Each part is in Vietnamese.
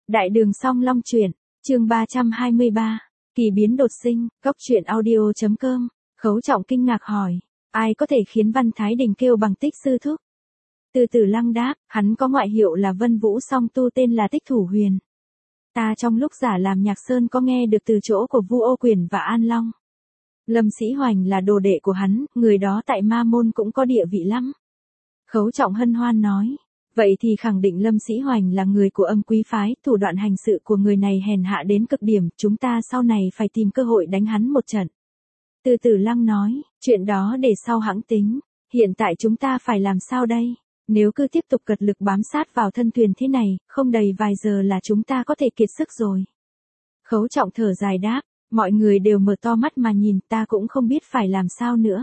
Đại đường Song Long truyện, chương 323, kỳ biến đột sinh, góc truyện audio.com, Khấu Trọng kinh ngạc hỏi, ai có thể khiến Văn Thái Đình kêu bằng Tích sư thúc? Từ Tử Lăng đáp, hắn có ngoại hiệu là Vân Vũ song tu tên là Tích Thủ Huyền. Ta trong lúc giả làm nhạc sơn có nghe được từ chỗ của Vu Ô Quyền và An Long. Lâm Sĩ Hoành là đồ đệ của hắn, người đó tại Ma Môn cũng có địa vị lắm. Khấu Trọng hân hoan nói. Vậy thì khẳng định Lâm Sĩ Hoành là người của Âm Quý phái, thủ đoạn hành sự của người này hèn hạ đến cực điểm, chúng ta sau này phải tìm cơ hội đánh hắn một trận. Từ Tử Lăng nói, chuyện đó để sau hãng tính, hiện tại chúng ta phải làm sao đây? Nếu cứ tiếp tục cật lực bám sát vào thân thuyền thế này, không đầy vài giờ là chúng ta có thể kiệt sức rồi. Khấu Trọng thở dài đáp, mọi người đều mở to mắt mà nhìn, ta cũng không biết phải làm sao nữa.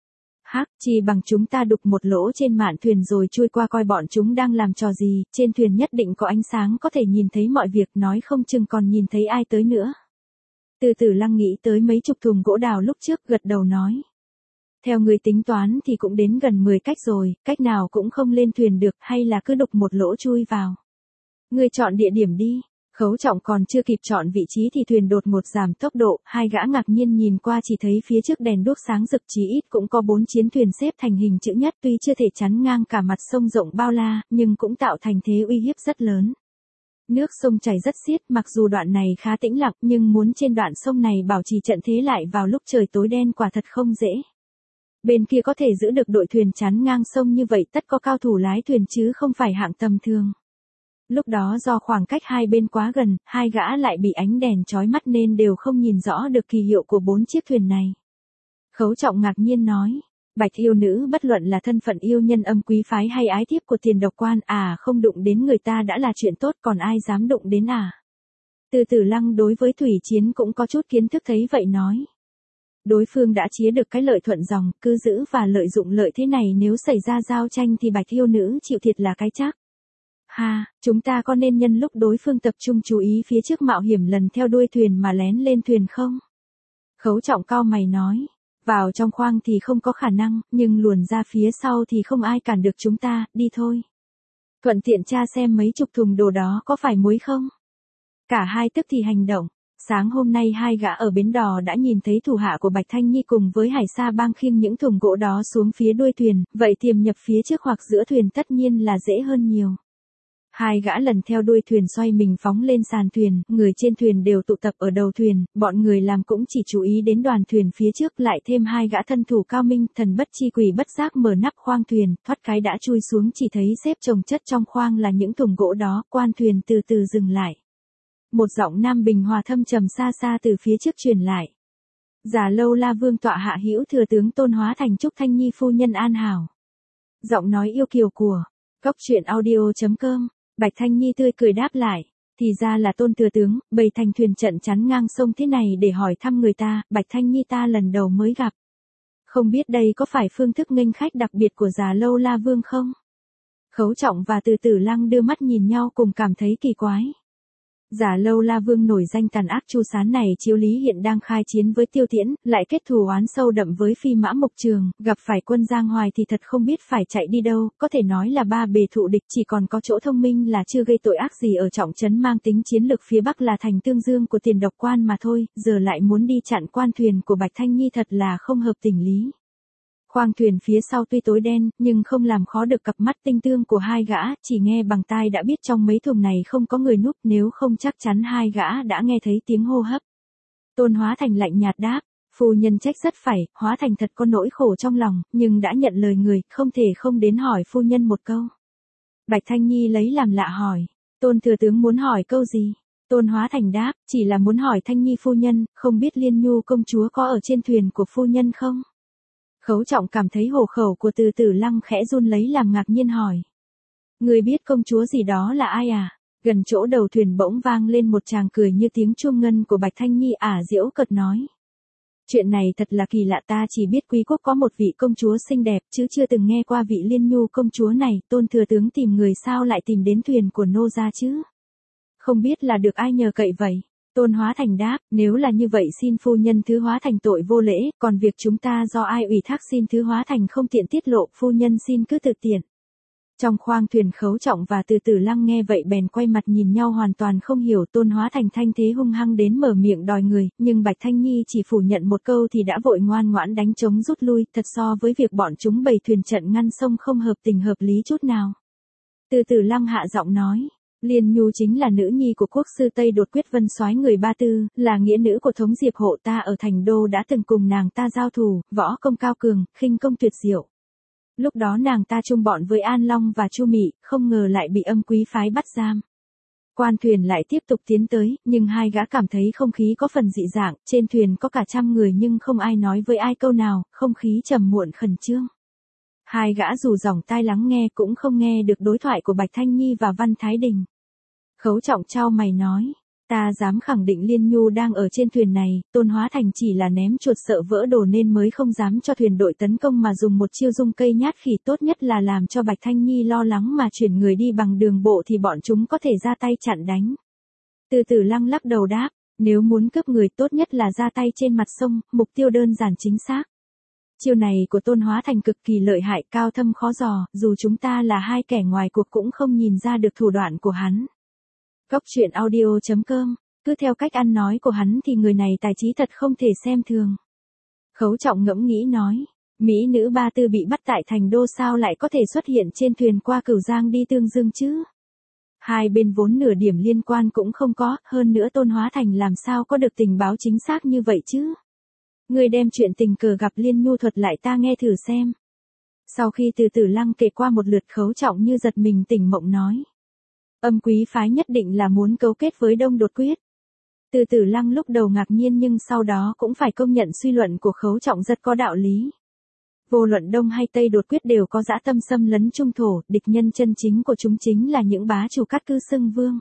Chi bằng chúng ta đục một lỗ trên mạn thuyền rồi chui qua coi bọn chúng đang làm trò gì, trên thuyền nhất định có ánh sáng có thể nhìn thấy mọi việc, nói không chừng còn nhìn thấy ai tới nữa. Từ Tử Lăng nghĩ tới mấy chục thùng gỗ đào lúc trước, gật đầu nói. Theo người tính toán thì cũng đến gần 10 cách rồi, cách nào cũng không lên thuyền được, hay là cứ đục một lỗ chui vào. Người chọn địa điểm đi. Khấu Trọng còn chưa kịp chọn vị trí thì thuyền đột ngột giảm tốc độ, hai gã ngạc nhiên nhìn qua chỉ thấy phía trước đèn đuốc sáng rực, chí ít cũng có 4 chiến thuyền xếp thành hình chữ nhất, tuy chưa thể chắn ngang cả mặt sông rộng bao la, nhưng cũng tạo thành thế uy hiếp rất lớn. Nước sông chảy rất xiết, mặc dù đoạn này khá tĩnh lặng nhưng muốn trên đoạn sông này bảo trì trận thế lại vào lúc trời tối đen quả thật không dễ. Bên kia có thể giữ được đội thuyền chắn ngang sông như vậy tất có cao thủ lái thuyền chứ không phải hạng tầm thường. Lúc đó do khoảng cách hai bên quá gần, hai gã lại bị ánh đèn chói mắt nên đều không nhìn rõ được kỳ hiệu của 4 chiếc thuyền này. Khấu Trọng ngạc nhiên nói, Bạch yêu nữ bất luận là thân phận yêu nhân Âm Quý phái hay ái thiếp của Tiền Độc Quan, không đụng đến người ta đã là chuyện tốt, còn ai dám đụng đến à? Từ Tử Lăng đối với thủy chiến cũng có chút kiến thức thấy vậy nói. Đối phương đã chiếm được cái lợi thuận dòng, cứ giữ và lợi dụng lợi thế này, nếu xảy ra giao tranh thì Bạch yêu nữ chịu thiệt là cái chắc. Chúng ta có nên nhân lúc đối phương tập trung chú ý phía trước mạo hiểm lần theo đuôi thuyền mà lén lên thuyền không? Khấu Trọng cau mày nói, vào trong khoang thì không có khả năng, nhưng luồn ra phía sau thì không ai cản được chúng ta, đi thôi. Thuận tiện tra xem mấy chục thùng đồ đó có phải muối không? Cả hai tức thì hành động. Sáng hôm nay hai gã ở bến đò đã nhìn thấy thủ hạ của Bạch Thanh Nhi cùng với Hải Sa Bang khiêng những thùng gỗ đó xuống phía đuôi thuyền, vậy tiềm nhập phía trước hoặc giữa thuyền tất nhiên là dễ hơn nhiều. Hai gã lần theo đuôi thuyền xoay mình phóng lên sàn thuyền, người trên thuyền đều tụ tập ở đầu thuyền, bọn người làm cũng chỉ chú ý đến đoàn thuyền phía trước, lại thêm hai gã thân thủ cao minh, thần bất chi quỷ bất giác mở nắp khoang thuyền, thoát cái đã chui xuống, chỉ thấy xếp chồng chất trong khoang là những thùng gỗ đó, quan thuyền từ từ dừng lại. Một giọng nam bình hòa thâm trầm xa xa từ phía trước truyền lại. Già Lâu La Vương tọa hạ hữu thừa tướng Tôn Hóa Thành chúc Thanh Nhi phu nhân an hảo. Giọng nói yêu kiều của góc truyện audio.com. Bạch Thanh Nhi tươi cười đáp lại, thì ra là Tôn thừa tướng, bày thành thuyền trận chắn ngang sông thế này để hỏi thăm người ta, Bạch Thanh Nhi ta lần đầu mới gặp. Không biết đây có phải phương thức nghênh khách đặc biệt của Già Lâu La Vương không? Khấu Trọng và Từ Tử Lăng đưa mắt nhìn nhau cùng cảm thấy kỳ quái. Già Lâu La Vương nổi danh tàn ác Chu Sán này chiếu lý hiện đang khai chiến với Tiêu Tiễn, lại kết thù oán sâu đậm với Phi Mã Mộc Trường, gặp phải quân Giang Hoài thì thật không biết phải chạy đi đâu, có thể nói là ba bề thụ địch, chỉ còn có chỗ thông minh là chưa gây tội ác gì ở trọng trấn mang tính chiến lược phía Bắc là thành Tương Dương của Tiền Độc Quan mà thôi, giờ lại muốn đi chặn quan thuyền của Bạch Thanh Nhi thật là không hợp tình lý. Khoang thuyền phía sau tuy tối đen, nhưng không làm khó được cặp mắt tinh tương của hai gã, chỉ nghe bằng tai đã biết trong mấy thùng này không có người núp, nếu không chắc chắn hai gã đã nghe thấy tiếng hô hấp. Tôn Hóa Thành lạnh nhạt đáp, phu nhân trách rất phải, Hóa Thành thật có nỗi khổ trong lòng, nhưng đã nhận lời người, không thể không đến hỏi phu nhân một câu. Bạch Thanh Nhi lấy làm lạ hỏi, Tôn thừa tướng muốn hỏi câu gì? Tôn Hóa Thành đáp, chỉ là muốn hỏi Thanh Nhi phu nhân, không biết Liên Nhu công chúa có ở trên thuyền của phu nhân không? Khấu Trọng cảm thấy hổ khẩu của Từ Tử Lăng khẽ run lấy làm ngạc nhiên hỏi. Người biết công chúa gì đó là ai à? Gần chỗ đầu thuyền bỗng vang lên một tràng cười như tiếng chuông ngân của Bạch Thanh Nhi giễu cợt nói. Chuyện này thật là kỳ lạ, ta chỉ biết quý quốc có một vị công chúa xinh đẹp chứ chưa từng nghe qua vị Liên Nhu công chúa này, Tôn thừa tướng tìm người sao lại tìm đến thuyền của nô gia chứ? Không biết là được ai nhờ cậy vậy? Tôn Hóa Thành đáp, nếu là như vậy xin phu nhân thứ Hóa Thành tội vô lễ, còn việc chúng ta do ai ủy thác xin thứ Hóa Thành không tiện tiết lộ, phu nhân xin cứ thực tiện. Trong khoang thuyền Khấu Trọng và Từ Tử Lăng nghe vậy bèn quay mặt nhìn nhau hoàn toàn không hiểu. Tôn Hóa Thành thanh thế hung hăng đến mở miệng đòi người, nhưng Bạch Thanh Nhi chỉ phủ nhận một câu thì đã vội ngoan ngoãn đánh trống rút lui, thật so với việc bọn chúng bày thuyền trận ngăn sông không hợp tình hợp lý chút nào. Từ Tử Lăng hạ giọng nói, Liên Nhu chính là nữ nhi của quốc sư Tây Đột Quyết Vân Soái người Ba Tư, là nghĩa nữ của thống diệp hộ ta ở thành đô, đã từng cùng nàng ta giao thủ, võ công cao cường, khinh công tuyệt diệu. Lúc đó nàng ta chung bọn với An Long và Chu Mị, không ngờ lại bị Âm Quý phái bắt giam. Quan thuyền lại tiếp tục tiến tới, nhưng hai gã cảm thấy không khí có phần dị dạng, trên thuyền có cả 100 người nhưng không ai nói với ai câu nào, không khí trầm muộn khẩn trương. Hai gã dù dòng tai lắng nghe cũng không nghe được đối thoại của Bạch Thanh Nhi và Văn Thái Đình. Khấu Trọng chau mày nói, ta dám khẳng định Liên Nhu đang ở trên thuyền này, Tôn Hóa Thành chỉ là ném chuột sợ vỡ đồ nên mới không dám cho thuyền đội tấn công mà dùng một chiêu dung cây nhát khỉ, tốt nhất là làm cho Bạch Thanh Nhi lo lắng mà chuyển người đi bằng đường bộ thì bọn chúng có thể ra tay chặn đánh. Từ Tử Lăng lắc đầu đáp, nếu muốn cướp người tốt nhất là ra tay trên mặt sông, mục tiêu đơn giản chính xác. Chiêu này của Tôn Hóa Thành cực kỳ lợi hại, cao thâm khó dò, dù chúng ta là hai kẻ ngoài cuộc cũng không nhìn ra được thủ đoạn của hắn. Góc truyện audio.com, cứ theo cách ăn nói của hắn thì người này tài trí thật không thể xem thường. Khấu Trọng ngẫm nghĩ nói, mỹ nữ Ba Tư bị bắt tại thành đô sao lại có thể xuất hiện trên thuyền qua Cửu Giang đi Tương Dương chứ? Hai bên vốn nửa điểm liên quan cũng không có, hơn nữa Tôn Hóa Thành làm sao có được tình báo chính xác như vậy chứ? Người đem chuyện tình cờ gặp Liên Nhu thuật lại ta nghe thử xem. Sau khi Từ Tử Lăng kể qua một lượt, Khấu Trọng như giật mình tỉnh mộng nói, Âm Quý phái nhất định là muốn cấu kết với Đông Đột Quyết. Từ Tử Lăng lúc đầu ngạc nhiên nhưng sau đó cũng phải công nhận suy luận của Khấu Trọng rất có đạo lý. Vô luận Đông hay Tây Đột Quyết đều có dã tâm xâm lấn Trung thổ, địch nhân chân chính của chúng chính là những bá chủ cát cứ xưng vương.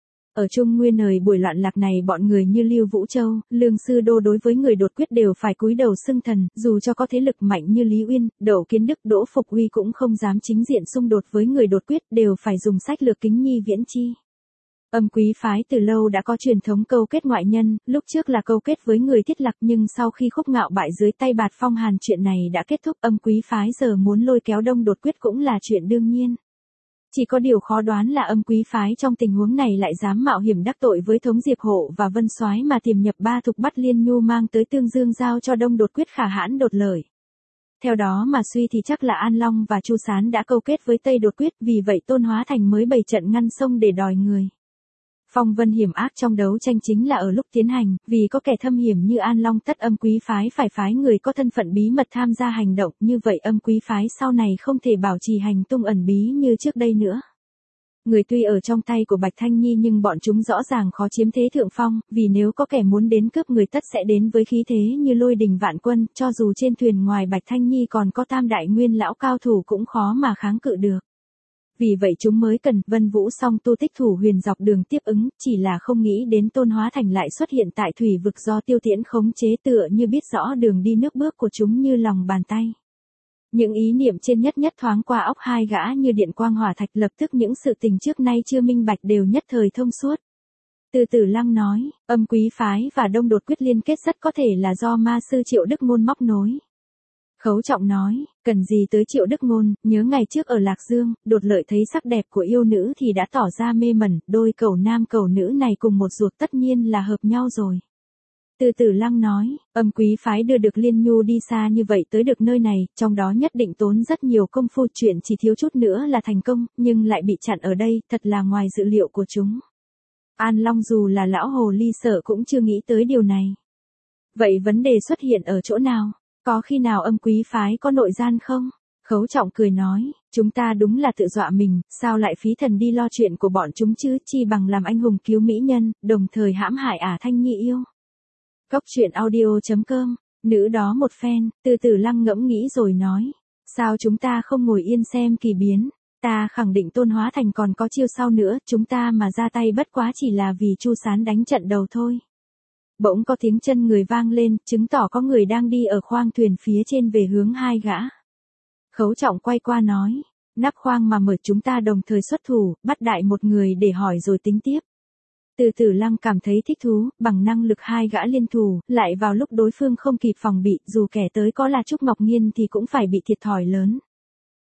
Ở Trung Nguyên thời buổi loạn lạc này, bọn người như Lưu Vũ Châu, Lương Sư Đô đối với người Đột Quyết đều phải cúi đầu xưng thần, dù cho có thế lực mạnh như Lý Uyên, Đậu Kiến Đức, Đỗ Phục Uy cũng không dám chính diện xung đột với người Đột Quyết, đều phải dùng sách lược kính nhi viễn chi. Âm Quý phái từ lâu đã có truyền thống câu kết ngoại nhân, lúc trước là câu kết với người Thiết Lạc nhưng sau khi Khúc Ngạo bại dưới tay Bạt Phong Hàn chuyện này đã kết thúc, Âm Quý phái giờ muốn lôi kéo Đông Đột Quyết cũng là chuyện đương nhiên. Chỉ có điều khó đoán là Âm Quý phái trong tình huống này lại dám mạo hiểm đắc tội với thống diệp hộ và Vân Soái mà tiềm nhập Ba Thục bắt Liên Nhu mang tới Tương Dương giao cho Đông Đột Quyết khả hãn đột lợi. Theo đó mà suy thì chắc là An Long và Chu Sán đã câu kết với Tây Đột Quyết, vì vậy Tôn Hóa Thành mới bày trận ngăn sông để đòi người. Phong vân hiểm ác trong đấu tranh chính là ở lúc tiến hành, vì có kẻ thâm hiểm như An Long, tất Âm Quý phái phải phái người có thân phận bí mật tham gia hành động, như vậy Âm Quý phái sau này không thể bảo trì hành tung ẩn bí như trước đây nữa. Người tuy ở trong tay của Bạch Thanh Nhi nhưng bọn chúng rõ ràng khó chiếm thế thượng phong, vì nếu có kẻ muốn đến cướp người tất sẽ đến với khí thế như lôi đình vạn quân, cho dù trên thuyền ngoài Bạch Thanh Nhi còn có Tam Đại Nguyên lão cao thủ cũng khó mà kháng cự được. Vì vậy chúng mới cần Vân Vũ song tu tích thủ huyền dọc đường tiếp ứng, chỉ là không nghĩ đến Tôn Hóa Thành lại xuất hiện tại thủy vực do Tiêu Tiễn khống chế, tựa như biết rõ đường đi nước bước của chúng như lòng bàn tay. Những ý niệm trên nhất thoáng qua óc hai gã như điện quang hỏa thạch, lập tức những sự tình trước nay chưa minh bạch đều nhất thời thông suốt. Từ Tử Lăng nói, Âm Quý phái và Đông Đột Quyết liên kết rất có thể là do ma sư Triệu Đức Ngôn móc nối. Khấu Trọng nói, cần gì tới Triệu Đức Ngôn, nhớ ngày trước ở Lạc Dương, Đột Lợi thấy sắc đẹp của yêu nữ thì đã tỏ ra mê mẩn, đôi cẩu nam cẩu nữ này cùng một ruột tất nhiên là hợp nhau rồi. Từ Tử Lăng nói, Âm Quý phái đưa được Liên Nhu đi xa như vậy tới được nơi này, trong đó nhất định tốn rất nhiều công phu, chuyện chỉ thiếu chút nữa là thành công, nhưng lại bị chặn ở đây, thật là ngoài dự liệu của chúng. An Long dù là lão hồ ly sợ cũng chưa nghĩ tới điều này. Vậy vấn đề xuất hiện ở chỗ nào? Có khi nào Âm Quý phái có nội gian không? Khấu Trọng cười nói, chúng ta đúng là tự dọa mình, sao lại phí thần đi lo chuyện của bọn chúng chứ, chi bằng làm anh hùng cứu mỹ nhân, đồng thời hãm hại Thanh Nhi yêu. Góc truyện audio.com, nữ đó một phen, Từ Tử Lăng ngẫm nghĩ rồi nói, sao chúng ta không ngồi yên xem kỳ biến, ta khẳng định Tôn Hóa Thành còn có chiêu sau nữa, chúng ta mà ra tay bất quá chỉ là vì Chu Sán đánh trận đầu thôi. Bỗng có tiếng chân người vang lên, chứng tỏ có người đang đi ở khoang thuyền phía trên về hướng hai gã. Khấu Trọng quay qua nói, nắp khoang mà mở, chúng ta đồng thời xuất thủ, bắt đại một người để hỏi rồi tính tiếp. Từ Tử Lăng cảm thấy thích thú, bằng năng lực hai gã liên thủ, lại vào lúc đối phương không kịp phòng bị, dù kẻ tới có là Trúc Ngọc Nhiên thì cũng phải bị thiệt thòi lớn.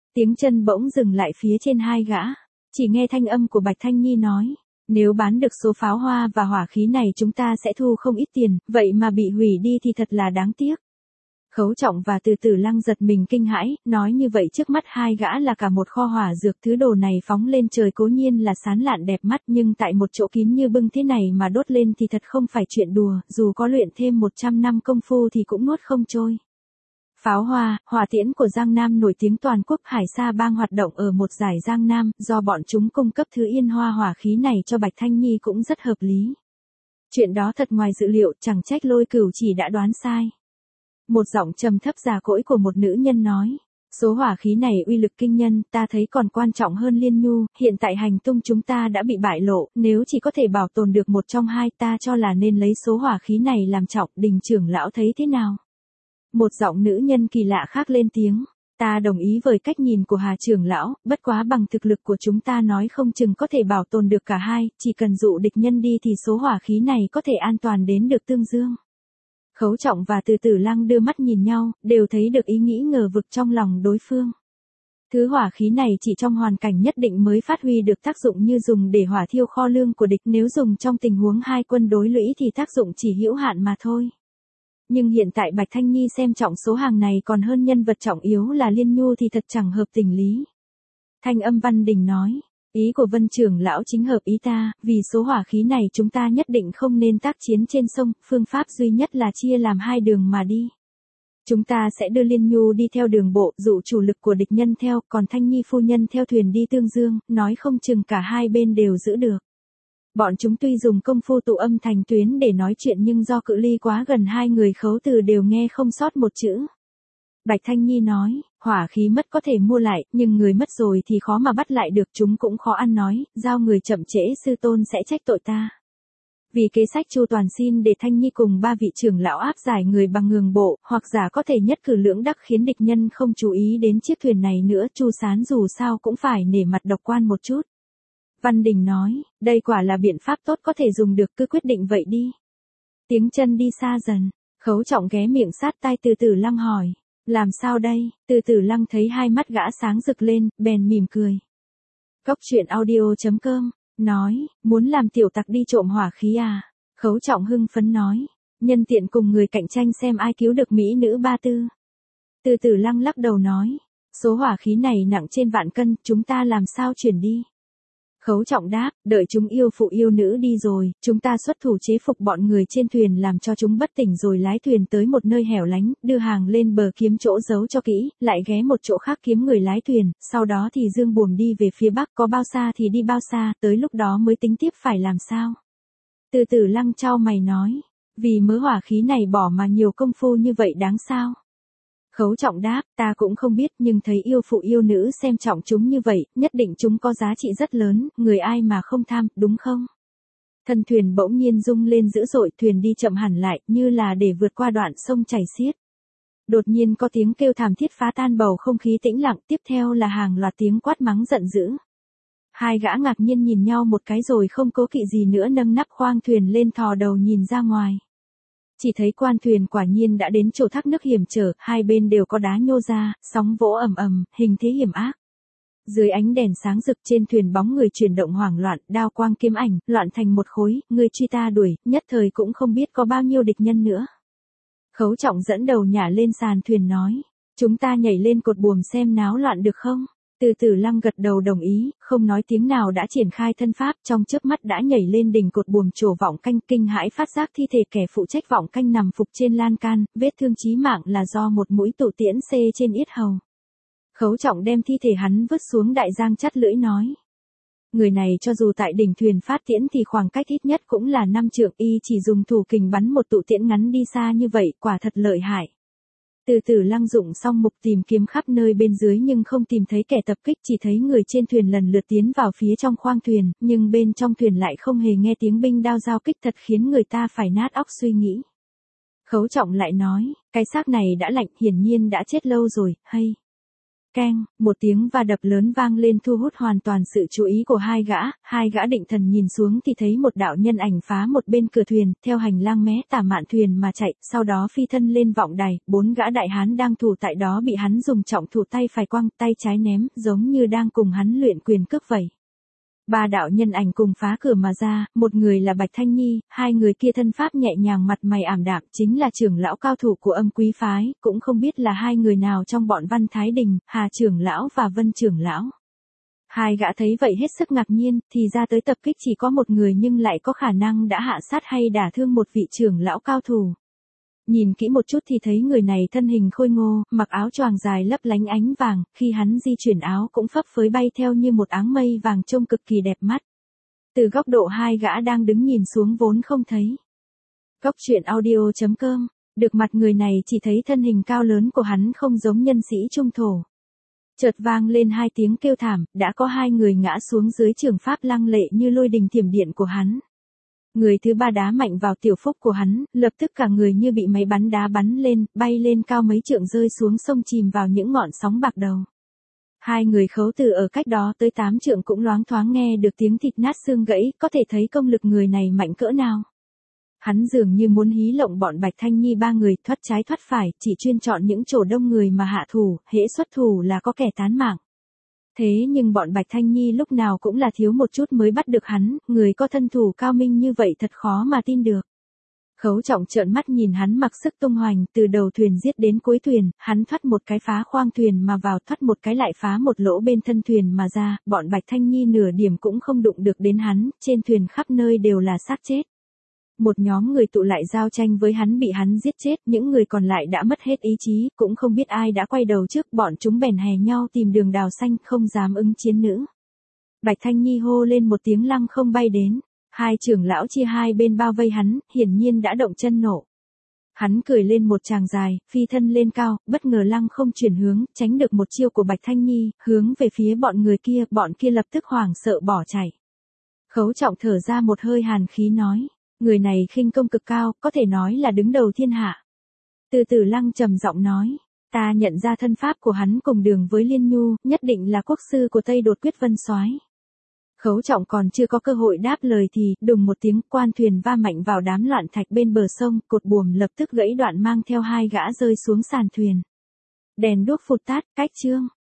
Tiếng chân bỗng dừng lại phía trên hai gã. Chỉ nghe thanh âm của Bạch Thanh Nhi nói. Nếu bán được số pháo hoa và hỏa khí này chúng ta sẽ thu không ít tiền, vậy mà bị hủy đi thì thật là đáng tiếc. Khấu Trọng và Từ Tử Lăng giật mình kinh hãi, nói như vậy trước mắt hai gã là cả một kho hỏa dược, thứ đồ này phóng lên trời cố nhiên là sán lạn đẹp mắt, nhưng tại một chỗ kín như bưng thế này mà đốt lên thì thật không phải chuyện đùa, dù có luyện thêm 100 năm công phu thì cũng nuốt không trôi. Pháo hoa, hỏa tiễn của Giang Nam nổi tiếng toàn quốc. Hải Sa Bang hoạt động ở một giải Giang Nam, do bọn chúng cung cấp thứ yên hoa hỏa khí này cho Bạch Thanh Nhi cũng rất hợp lý. Chuyện đó thật ngoài dự liệu, chẳng trách Lôi Cửu chỉ đã đoán sai. Một giọng trầm thấp già cỗi của một nữ nhân nói. Số hỏa khí này uy lực kinh nhân, ta thấy còn quan trọng hơn Liên Nhu, hiện tại hành tung chúng ta đã bị bại lộ, nếu chỉ có thể bảo tồn được một trong hai ta cho là nên lấy số hỏa khí này làm trọng. Đình trưởng lão thấy thế nào? Một giọng nữ nhân kỳ lạ khác lên tiếng. Ta đồng ý với cách nhìn của Hà trưởng lão, bất quá bằng thực lực của chúng ta nói không chừng có thể bảo tồn được cả hai, chỉ cần dụ địch nhân đi thì số hỏa khí này có thể an toàn đến được Tương Dương. Khấu Trọng và Từ Tử Lăng đưa mắt nhìn nhau, đều thấy được ý nghĩ ngờ vực trong lòng đối phương. Thứ hỏa khí này chỉ trong hoàn cảnh nhất định mới phát huy được tác dụng, như dùng để hỏa thiêu kho lương của địch, nếu dùng trong tình huống hai quân đối lũy thì tác dụng chỉ hữu hạn mà thôi. Nhưng hiện tại Bạch Thanh Nhi xem trọng số hàng này còn hơn nhân vật trọng yếu là Liên Nhu thì thật chẳng hợp tình lý. Thanh âm Văn Đình nói, ý của Vân trưởng lão chính hợp ý ta, vì số hỏa khí này chúng ta nhất định không nên tác chiến trên sông, phương pháp duy nhất là chia làm hai đường mà đi. Chúng ta sẽ đưa Liên Nhu đi theo đường bộ, dụ chủ lực của địch nhân theo, còn Thanh Nhi phu nhân theo thuyền đi Tương Dương, nói không chừng cả hai bên đều giữ được. Bọn chúng tuy dùng công phu tụ âm thành tuyến để nói chuyện nhưng do cự ly quá gần hai người Khấu Từ đều nghe không sót một chữ. Bạch Thanh Nhi nói, hỏa khí mất có thể mua lại, nhưng người mất rồi thì khó mà bắt lại được, chúng cũng khó ăn nói, giao người chậm trễ sư tôn sẽ trách tội ta. Vì kế sách chu toàn xin để Thanh Nhi cùng ba vị trưởng lão áp giải người bằng ngường bộ, hoặc giả có thể nhất cử lưỡng đắc khiến địch nhân không chú ý đến chiếc thuyền này nữa. Chu Sán dù sao cũng phải nể mặt độc quan một chút. Văn Đình nói, đây quả là biện pháp tốt có thể dùng được, cứ quyết định vậy đi. Tiếng chân đi xa dần, Khấu Trọng ghé miệng sát tai Từ Tử Lăng hỏi, làm sao đây? Từ Tử Lăng thấy hai mắt gã sáng rực lên, bèn mỉm cười. Cốc truyện audio.com, nói, muốn làm tiểu tặc đi trộm hỏa khí à? Khấu Trọng hưng phấn nói, nhân tiện cùng người cạnh tranh xem ai cứu được mỹ nữ Ba Tư. Từ Tử Lăng lắc đầu nói, số hỏa khí này nặng trên vạn cân, chúng ta làm sao chuyển đi? Khấu Trọng đáp, đợi chúng yêu phụ yêu nữ đi rồi, chúng ta xuất thủ chế phục bọn người trên thuyền làm cho chúng bất tỉnh rồi lái thuyền tới một nơi hẻo lánh, đưa hàng lên bờ kiếm chỗ giấu cho kỹ, lại ghé một chỗ khác kiếm người lái thuyền, sau đó thì dương buồm đi về phía bắc, có bao xa thì đi bao xa, tới lúc đó mới tính tiếp phải làm sao. Từ Tử Lăng chau mày nói, vì mớ hỏa khí này bỏ mà nhiều công phu như vậy đáng sao? Khấu Trọng đáp, ta cũng không biết, nhưng thấy yêu phụ yêu nữ xem trọng chúng như vậy, nhất định chúng có giá trị rất lớn, người ai mà không tham, đúng không? Thân thuyền bỗng nhiên rung lên dữ dội, thuyền đi chậm hẳn lại, như là để vượt qua đoạn sông chảy xiết. Đột nhiên có tiếng kêu thảm thiết phá tan bầu không khí tĩnh lặng, tiếp theo là hàng loạt tiếng quát mắng giận dữ. Hai gã ngạc nhiên nhìn nhau một cái rồi không cố kỵ gì nữa nâng nắp khoang thuyền lên thò đầu nhìn ra ngoài. Chỉ thấy quan thuyền quả nhiên đã đến chỗ thác nước hiểm trở, hai bên đều có đá nhô ra, sóng vỗ ầm ầm, hình thế hiểm ác. Dưới ánh đèn sáng rực trên thuyền bóng người chuyển động hoảng loạn, đao quang kiếm ảnh, loạn thành một khối, người truy ta đuổi, nhất thời cũng không biết có bao nhiêu địch nhân nữa. Khấu Trọng dẫn đầu nhả lên sàn thuyền nói, chúng ta nhảy lên cột buồm xem náo loạn được không? Từ Tử Lăng gật đầu đồng ý, không nói tiếng nào đã triển khai thân pháp, trong chớp mắt đã nhảy lên đỉnh cột buồm trổ vọng canh, kinh hãi phát giác thi thể kẻ phụ trách vọng canh nằm phục trên lan can, vết thương chí mạng là do một mũi tụ tiễn xê trên yết hầu. Khấu Trọng đem thi thể hắn vứt xuống đại giang, chắt lưỡi nói. Người này cho dù tại đỉnh thuyền phát tiễn thì khoảng cách ít nhất cũng là 5 trượng, y chỉ dùng thủ kình bắn một tụ tiễn ngắn đi xa như vậy, quả thật lợi hại. Từ Tử Lăng dụng xong mục tìm kiếm khắp nơi bên dưới nhưng không tìm thấy kẻ tập kích, chỉ thấy người trên thuyền lần lượt tiến vào phía trong khoang thuyền, nhưng bên trong thuyền lại không hề nghe tiếng binh đao giao kích, thật khiến người ta phải nát óc suy nghĩ. Khấu Trọng lại nói, cái xác này đã lạnh, hiển nhiên đã chết lâu rồi, hay. Keng, một tiếng va đập lớn vang lên thu hút hoàn toàn sự chú ý của hai gã định thần nhìn xuống thì thấy một đạo nhân ảnh phá một bên cửa thuyền, theo hành lang mé tả mạn thuyền mà chạy, sau đó phi thân lên vọng đài, 4 gã đại hán đang thủ tại đó bị hắn dùng trọng thủ tay phải quăng, tay trái ném, giống như đang cùng hắn luyện quyền cước vậy. 3 đạo nhân ảnh cùng phá cửa mà ra, một người là Bạch Thanh Nhi, 2 người kia thân pháp nhẹ nhàng mặt mày ảm đạm, chính là trưởng lão cao thủ của Âm Quý phái, cũng không biết là 2 người nào trong bọn Văn Thái Đình, Hà trưởng lão và Vân trưởng lão. 2 gã thấy vậy hết sức ngạc nhiên, thì ra tới tập kích chỉ có một người nhưng lại có khả năng đã hạ sát hay đả thương một vị trưởng lão cao thủ. Nhìn kỹ một chút thì thấy người này thân hình khôi ngô, mặc áo choàng dài lấp lánh ánh vàng, khi hắn di chuyển áo cũng phấp phới bay theo như một áng mây vàng trông cực kỳ đẹp mắt. Từ góc độ 2 gã đang đứng nhìn xuống vốn không thấy. Góc truyện audio.com, được mặt người này chỉ thấy thân hình cao lớn của hắn không giống nhân sĩ trung thổ. Chợt vang lên 2 tiếng kêu thảm, đã có 2 người ngã xuống dưới trường pháp lăng lệ như lôi đình thiểm điện của hắn. Người thứ 3 đá mạnh vào tiểu phúc của hắn, lập tức cả người như bị máy bắn đá bắn lên, bay lên cao mấy trượng rơi xuống sông chìm vào những ngọn sóng bạc đầu. 2 người khấu từ ở cách đó tới 8 trượng cũng loáng thoáng nghe được tiếng thịt nát xương gãy, có thể thấy công lực người này mạnh cỡ nào. Hắn dường như muốn hí lộng bọn Bạch Thanh Nhi 3 người thoát trái thoát phải, chỉ chuyên chọn những chỗ đông người mà hạ thủ, hễ xuất thủ là có kẻ tán mạng. Thế nhưng bọn Bạch Thanh Nhi lúc nào cũng là thiếu một chút mới bắt được hắn, người có thân thủ cao minh như vậy thật khó mà tin được. Khấu Trọng trợn mắt nhìn hắn mặc sức tung hoành, từ đầu thuyền giết đến cuối thuyền, hắn thoát một cái phá khoang thuyền mà vào, thoát một cái lại phá một lỗ bên thân thuyền mà ra, bọn Bạch Thanh Nhi nửa điểm cũng không đụng được đến hắn, trên thuyền khắp nơi đều là xác chết. Một nhóm người tụ lại giao tranh với hắn bị hắn giết chết, những người còn lại đã mất hết ý chí, cũng không biết ai đã quay đầu trước, bọn chúng bèn hè nhau tìm đường đào xanh, không dám ứng chiến nữa. Bạch Thanh Nhi hô lên một tiếng lăng không bay đến, 2 trưởng lão chia 2 bên bao vây hắn, hiển nhiên đã động chân nộ. Hắn cười lên một tràng dài, phi thân lên cao, bất ngờ lăng không chuyển hướng, tránh được một chiêu của Bạch Thanh Nhi, hướng về phía bọn kia lập tức hoảng sợ bỏ chạy. Khấu Trọng thở ra một hơi hàn khí nói. Người này khinh công cực cao, có thể nói là đứng đầu thiên hạ. Từ Tử Lăng trầm giọng nói, ta nhận ra thân pháp của hắn cùng đường với Liên Nhu, nhất định là quốc sư của Tây Đột Quyết Vân Soái. Khấu Trọng còn chưa có cơ hội đáp lời thì, đùng một tiếng, quan thuyền va mạnh vào đám loạn thạch bên bờ sông, cột buồm lập tức gãy đoạn mang theo 2 gã rơi xuống sàn thuyền. Đèn đuốc phụt tắt, cách chương.